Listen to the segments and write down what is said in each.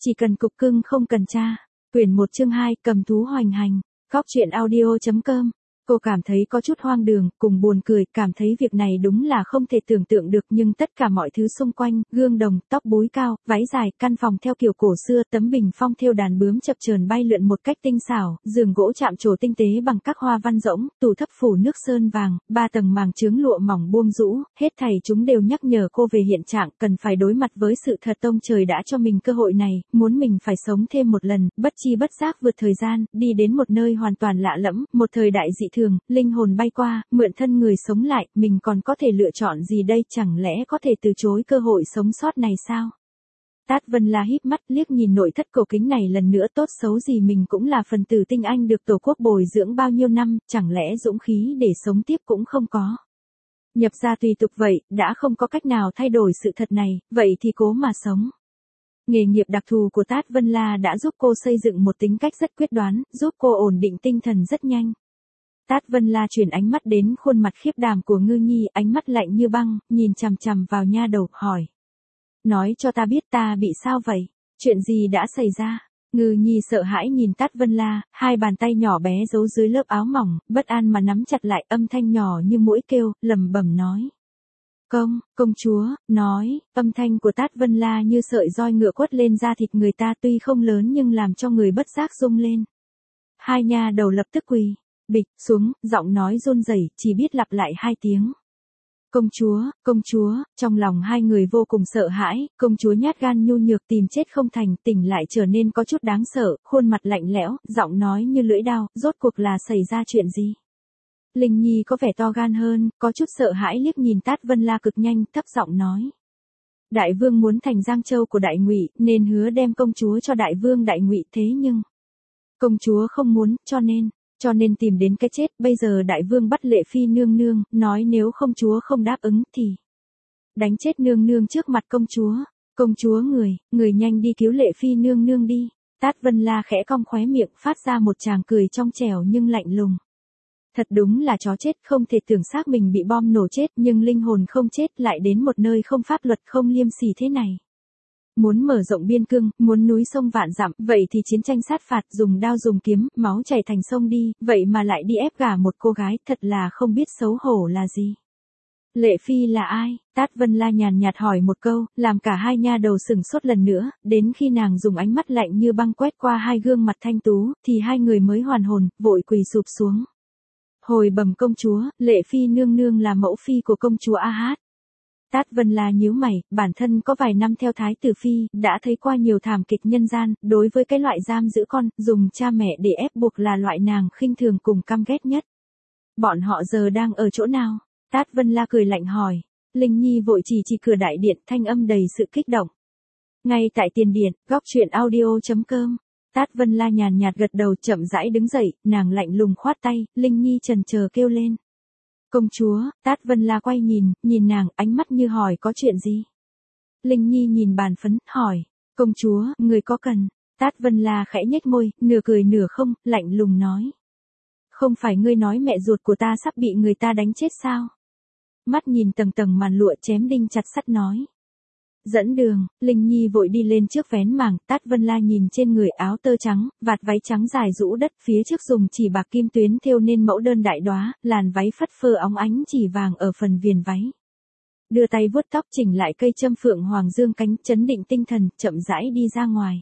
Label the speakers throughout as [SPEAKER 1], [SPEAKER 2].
[SPEAKER 1] Chỉ cần cục cưng không cần cha. Quyển 1 chương 2, cầm thú hoành hành. Góc truyện audio.com. Cô cảm thấy có chút hoang đường, cùng buồn cười, cảm thấy việc này đúng là không thể tưởng tượng được, nhưng tất cả mọi thứ xung quanh, gương đồng, tóc búi cao, váy dài, căn phòng theo kiểu cổ xưa, tấm bình phong thêu đàn bướm chập chờn bay lượn một cách tinh xảo, giường gỗ chạm trổ tinh tế bằng các hoa văn rỗng, tủ thấp phủ nước sơn vàng, 3 tầng màng chướng lụa mỏng buông rũ, hết thảy chúng đều nhắc nhở cô về hiện trạng, cần phải đối mặt với sự thật. Tông trời đã cho mình cơ hội này, muốn mình phải sống thêm một lần, bất chi bất giác vượt thời gian, đi đến một nơi hoàn toàn lạ lẫm, một thời đại dị thường, linh hồn bay qua, mượn thân người sống lại, mình còn có thể lựa chọn gì đây, chẳng lẽ có thể từ chối cơ hội sống sót này sao? Tát Vân La híp mắt liếc nhìn nội thất cổ kính này lần nữa, tốt xấu gì mình cũng là phần tử tinh anh được tổ quốc bồi dưỡng bao nhiêu năm, chẳng lẽ dũng khí để sống tiếp cũng không có. Nhập gia tùy tục vậy, đã không có cách nào thay đổi sự thật này, vậy thì cố mà sống. Nghề nghiệp đặc thù của Tát Vân La đã giúp cô xây dựng một tính cách rất quyết đoán, giúp cô ổn định tinh thần rất nhanh. Tát Vân La chuyển ánh mắt đến khuôn mặt khiếp đảm của Ngư Nhi, ánh mắt lạnh như băng, nhìn chằm chằm vào nha đầu, hỏi. Nói cho ta biết ta bị sao vậy? Chuyện gì đã xảy ra? Ngư Nhi sợ hãi nhìn Tát Vân La, hai bàn tay nhỏ bé giấu dưới lớp áo mỏng, bất an mà nắm chặt lại, âm thanh nhỏ như muỗi kêu, lẩm bẩm nói. Công chúa, nói, âm thanh của Tát Vân La như sợi roi ngựa quất lên da thịt người ta, tuy không lớn nhưng làm cho người bất giác rung lên. Hai nha đầu lập tức quỳ bịch xuống, giọng nói run rẩy, chỉ biết lặp lại hai tiếng. Công chúa, trong lòng hai người vô cùng sợ hãi, công chúa nhát gan nhu nhược tìm chết không thành, tỉnh lại trở nên có chút đáng sợ, khuôn mặt lạnh lẽo, giọng nói như lưỡi dao, rốt cuộc là xảy ra chuyện gì? Linh Nhi có vẻ to gan hơn, có chút sợ hãi liếc nhìn Tát Vân La cực nhanh, thấp giọng nói. Đại vương muốn thành Giang Châu của Đại Ngụy, nên hứa đem công chúa cho đại vương Đại Ngụy, thế nhưng công chúa không muốn, cho nên tìm đến cái chết. Bây giờ đại vương bắt Lệ Phi nương nương, nói nếu công chúa không đáp ứng thì đánh chết nương nương trước mặt công chúa. Công chúa người nhanh đi cứu Lệ Phi nương nương đi. Tát Vân La khẽ cong khóe miệng, phát ra một tràng cười trong trẻo nhưng lạnh lùng. Thật đúng là chó chết, không thể tưởng xác mình bị bom nổ chết, nhưng linh hồn không chết, lại đến một nơi không pháp luật không liêm sỉ thế này. Muốn mở rộng biên cương, muốn núi sông vạn dặm, vậy thì chiến tranh sát phạt, dùng đao dùng kiếm, máu chảy thành sông đi, vậy mà lại đi ép gả một cô gái, thật là không biết xấu hổ là gì. Lệ Phi là ai? Tát Vân La nhàn nhạt hỏi một câu, làm cả hai nha đầu sửng sốt lần nữa, đến khi nàng dùng ánh mắt lạnh như băng quét qua hai gương mặt thanh tú, thì hai người mới hoàn hồn, vội quỳ sụp xuống. Hồi bẩm công chúa, Lệ Phi nương nương là mẫu phi của công chúa A Hát. Tát Vân La nhíu mày, bản thân có vài năm theo thái tử phi, đã thấy qua nhiều thảm kịch nhân gian, đối với cái loại giam giữ con, dùng cha mẹ để ép buộc là loại nàng khinh thường cùng căm ghét nhất. Bọn họ giờ đang ở chỗ nào? Tát Vân La cười lạnh hỏi. Linh Nhi vội chỉ cửa đại điện, thanh âm đầy sự kích động. Ngay tại tiền điện, góc truyện audio.com. Tát Vân La nhàn nhạt gật đầu, chậm rãi đứng dậy, nàng lạnh lùng khoát tay, Linh Nhi chần chờ kêu lên. Công chúa. Tát Vân La quay nhìn nàng, ánh mắt như hỏi có chuyện gì. Linh Nhi nhìn bàn phấn, hỏi. Công chúa, người có cần? Tát Vân La khẽ nhếch môi, nửa cười nửa không, lạnh lùng nói. Không phải ngươi nói mẹ ruột của ta sắp bị người ta đánh chết sao? Mắt nhìn tầng tầng màn lụa chém đinh chặt sắt nói. Dẫn đường. Linh Nhi vội đi lên trước vén màng, Tát Vân La nhìn trên người áo tơ trắng, vạt váy trắng dài rũ đất, phía trước dùng chỉ bạc kim tuyến thêu nên mẫu đơn đại đóa, làn váy phất phơ óng ánh chỉ vàng ở phần viền váy. Đưa tay vuốt tóc chỉnh lại cây châm phượng hoàng dương cánh, chấn định tinh thần, chậm rãi đi ra ngoài.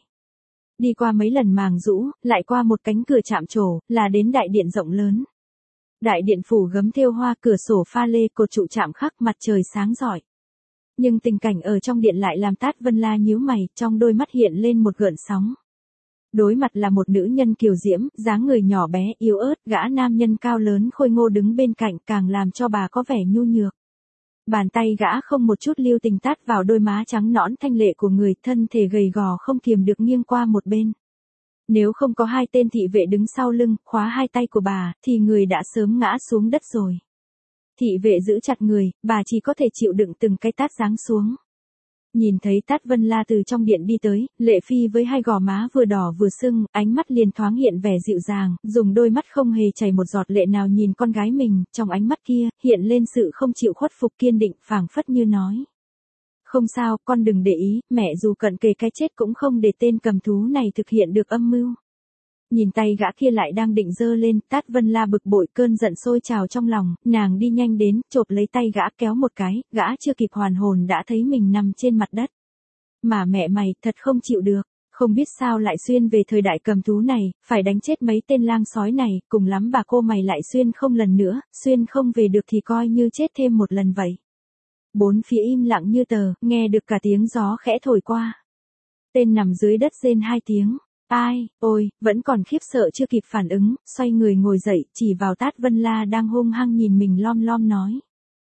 [SPEAKER 1] Đi qua mấy lần màng rũ, lại qua một cánh cửa chạm trổ, là đến đại điện rộng lớn. Đại điện phủ gấm thêu hoa, cửa sổ pha lê, cột trụ chạm khắc, mặt trời sáng rọi. Nhưng tình cảnh ở trong điện lại làm Tát Vân La nhíu mày, trong đôi mắt hiện lên một gợn sóng. Đối mặt là một nữ nhân kiều diễm, dáng người nhỏ bé, yếu ớt, gã nam nhân cao lớn khôi ngô đứng bên cạnh càng làm cho bà có vẻ nhu nhược. Bàn tay gã không một chút lưu tình tát vào đôi má trắng nõn thanh lệ của người, thân thể gầy gò không kiềm được nghiêng qua một bên. Nếu không có hai tên thị vệ đứng sau lưng, khóa hai tay của bà, thì người đã sớm ngã xuống đất rồi. Thị vệ giữ chặt người, bà chỉ có thể chịu đựng từng cái tát giáng xuống. Nhìn thấy Tát Vân La từ trong điện đi tới, Lệ Phi với hai gò má vừa đỏ vừa sưng, ánh mắt liền thoáng hiện vẻ dịu dàng, dùng đôi mắt không hề chảy một giọt lệ nào nhìn con gái mình, trong ánh mắt kia, hiện lên sự không chịu khuất phục kiên định, phảng phất như nói. Không sao, con đừng để ý, mẹ dù cận kề cái chết cũng không để tên cầm thú này thực hiện được âm mưu. Nhìn tay gã kia lại đang định giơ lên, Tát Vân La bực bội, cơn giận sôi trào trong lòng, nàng đi nhanh đến, chộp lấy tay gã kéo một cái, gã chưa kịp hoàn hồn đã thấy mình nằm trên mặt đất. Mà mẹ mày, thật không chịu được, không biết sao lại xuyên về thời đại cầm thú này, phải đánh chết mấy tên lang sói này, cùng lắm bà cô mày lại xuyên không lần nữa, xuyên không về được thì coi như chết thêm một lần vậy. Bốn phía im lặng như tờ, nghe được cả tiếng gió khẽ thổi qua. Tên nằm dưới đất rên 2 tiếng. Ai, ôi, vẫn còn khiếp sợ chưa kịp phản ứng, xoay người ngồi dậy, chỉ vào Tát Vân La đang hung hăng nhìn mình lom lom nói.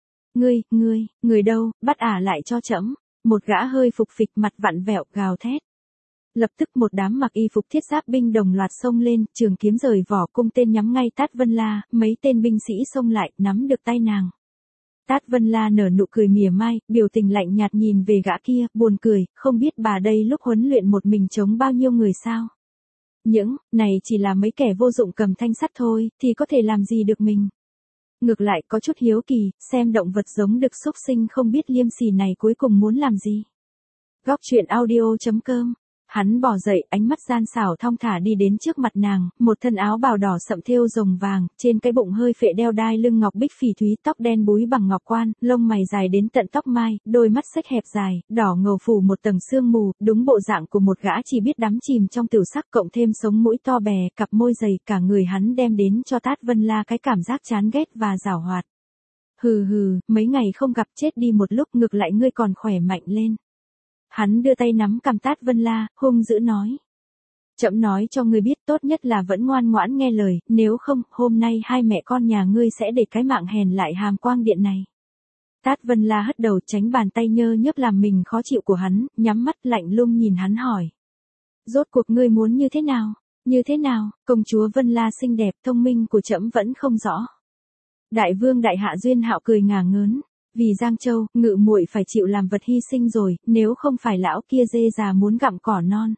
[SPEAKER 1] Người đâu, bắt ả lại cho trẫm. Một gã hơi phục phịch mặt vặn vẹo gào thét. Lập tức một đám mặc y phục thiết giáp binh đồng loạt xông lên, trường kiếm rời vỏ, cung tên nhắm ngay Tát Vân La, mấy tên binh sĩ xông lại, nắm được tay nàng. Tát Vân La nở nụ cười mỉa mai, biểu tình lạnh nhạt nhìn về gã kia, buồn cười, không biết bà đây lúc huấn luyện một mình chống bao nhiêu người sao. Những, này chỉ là mấy kẻ vô dụng cầm thanh sắt thôi, thì có thể làm gì được mình. Ngược lại có chút hiếu kỳ, xem động vật giống đực xúc sinh không biết liêm sỉ này cuối cùng muốn làm gì. Góc truyện audio.com. Hắn bò dậy, ánh mắt gian xảo thong thả đi đến trước mặt nàng, một thân áo bào đỏ sậm thêu rồng vàng, trên cái bụng hơi phệ đeo đai lưng ngọc bích phỉ thúy, tóc đen búi bằng ngọc quan, lông mày dài đến tận tóc mai, đôi mắt xếch hẹp dài, đỏ ngầu phủ một tầng sương mù, đúng bộ dạng của một gã chỉ biết đắm chìm trong tiểu sắc, cộng thêm sống mũi to bè, cặp môi dày, cả người hắn đem đến cho Tát Vân La cái cảm giác chán ghét và giảo hoạt. Hừ, mấy ngày không gặp chết đi một lúc, ngược lại ngươi còn khỏe mạnh lên. Hắn đưa tay nắm cằm Tát Vân La, hung dữ nói. Trẫm nói cho ngươi biết, tốt nhất là vẫn ngoan ngoãn nghe lời, nếu không, hôm nay hai mẹ con nhà ngươi sẽ để cái mạng hèn lại Hàm Quang Điện này. Tát Vân La hất đầu tránh bàn tay nhơ nhớp làm mình khó chịu của hắn, nhắm mắt lạnh lùng nhìn hắn hỏi. Rốt cuộc ngươi muốn như thế nào? Như thế nào? Công chúa Vân La xinh đẹp, thông minh của trẫm vẫn không rõ. Đại vương đại hạ Duyên Hạo cười ngả ngớn. Vì Giang Châu, Ngự muội phải chịu làm vật hy sinh rồi, nếu không phải lão kia dê già muốn gặm cỏ non.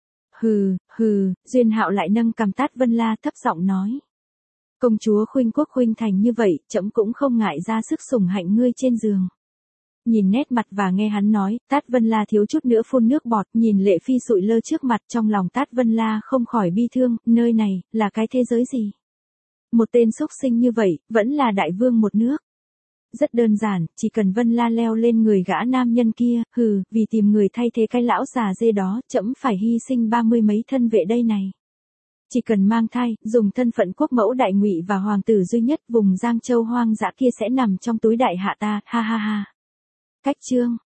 [SPEAKER 1] Hừ, Duyên Hạo lại nâng cằm Tát Vân La thấp giọng nói. Công chúa khuynh quốc khuynh thành như vậy, trẫm cũng không ngại ra sức sủng hạnh ngươi trên giường. Nhìn nét mặt và nghe hắn nói, Tát Vân La thiếu chút nữa phun nước bọt, nhìn Lệ Phi sụi lơ trước mặt, trong lòng Tát Vân La không khỏi bi thương, nơi này, là cái thế giới gì? Một tên xúc sinh như vậy, vẫn là đại vương một nước. Rất đơn giản, chỉ cần Vân La leo lên người gã nam nhân kia, vì tìm người thay thế cái lão già dê đó, trẫm phải hy sinh 30 mấy thân vệ đây này. Chỉ cần mang thai, dùng thân phận quốc mẫu đại ngụy và hoàng tử duy nhất vùng Giang Châu hoang dã kia sẽ nằm trong túi đại hạ ta, ha ha ha. Cách chương.